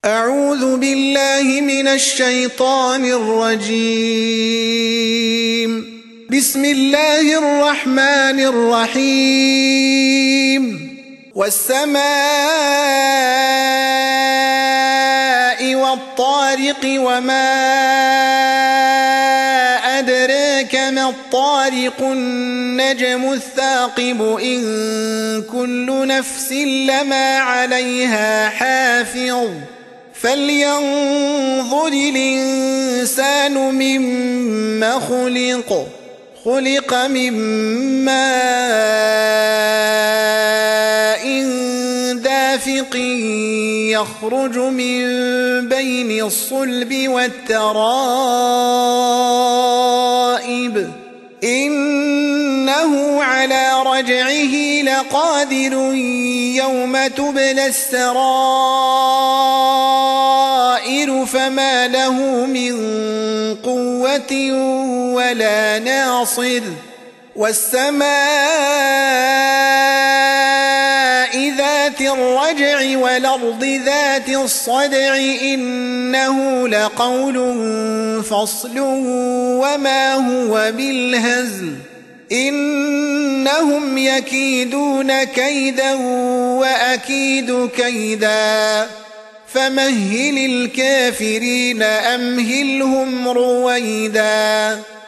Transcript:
أعوذ بالله من الشيطان الرجيم. بسم الله الرحمن الرحيم. والسماء والطارق وما أدراك ما الطارق النجم الثاقب إن كل نفس لما عليها حافظ فلينظر الإنسان مما خلق من ماء دافق يخرج من بين الصلب والترائب إنه على رجعه لقادر يوم تبلى السرائر فما له من قوة ولا ناصر. والسماء ذات الرجع والأرض ذات الصدع إنه لقول فصل وما هو بالهزل إنهم يكيدون كيدا وأكيد كيدا فمهل الكافرين أمهلهم رويدا.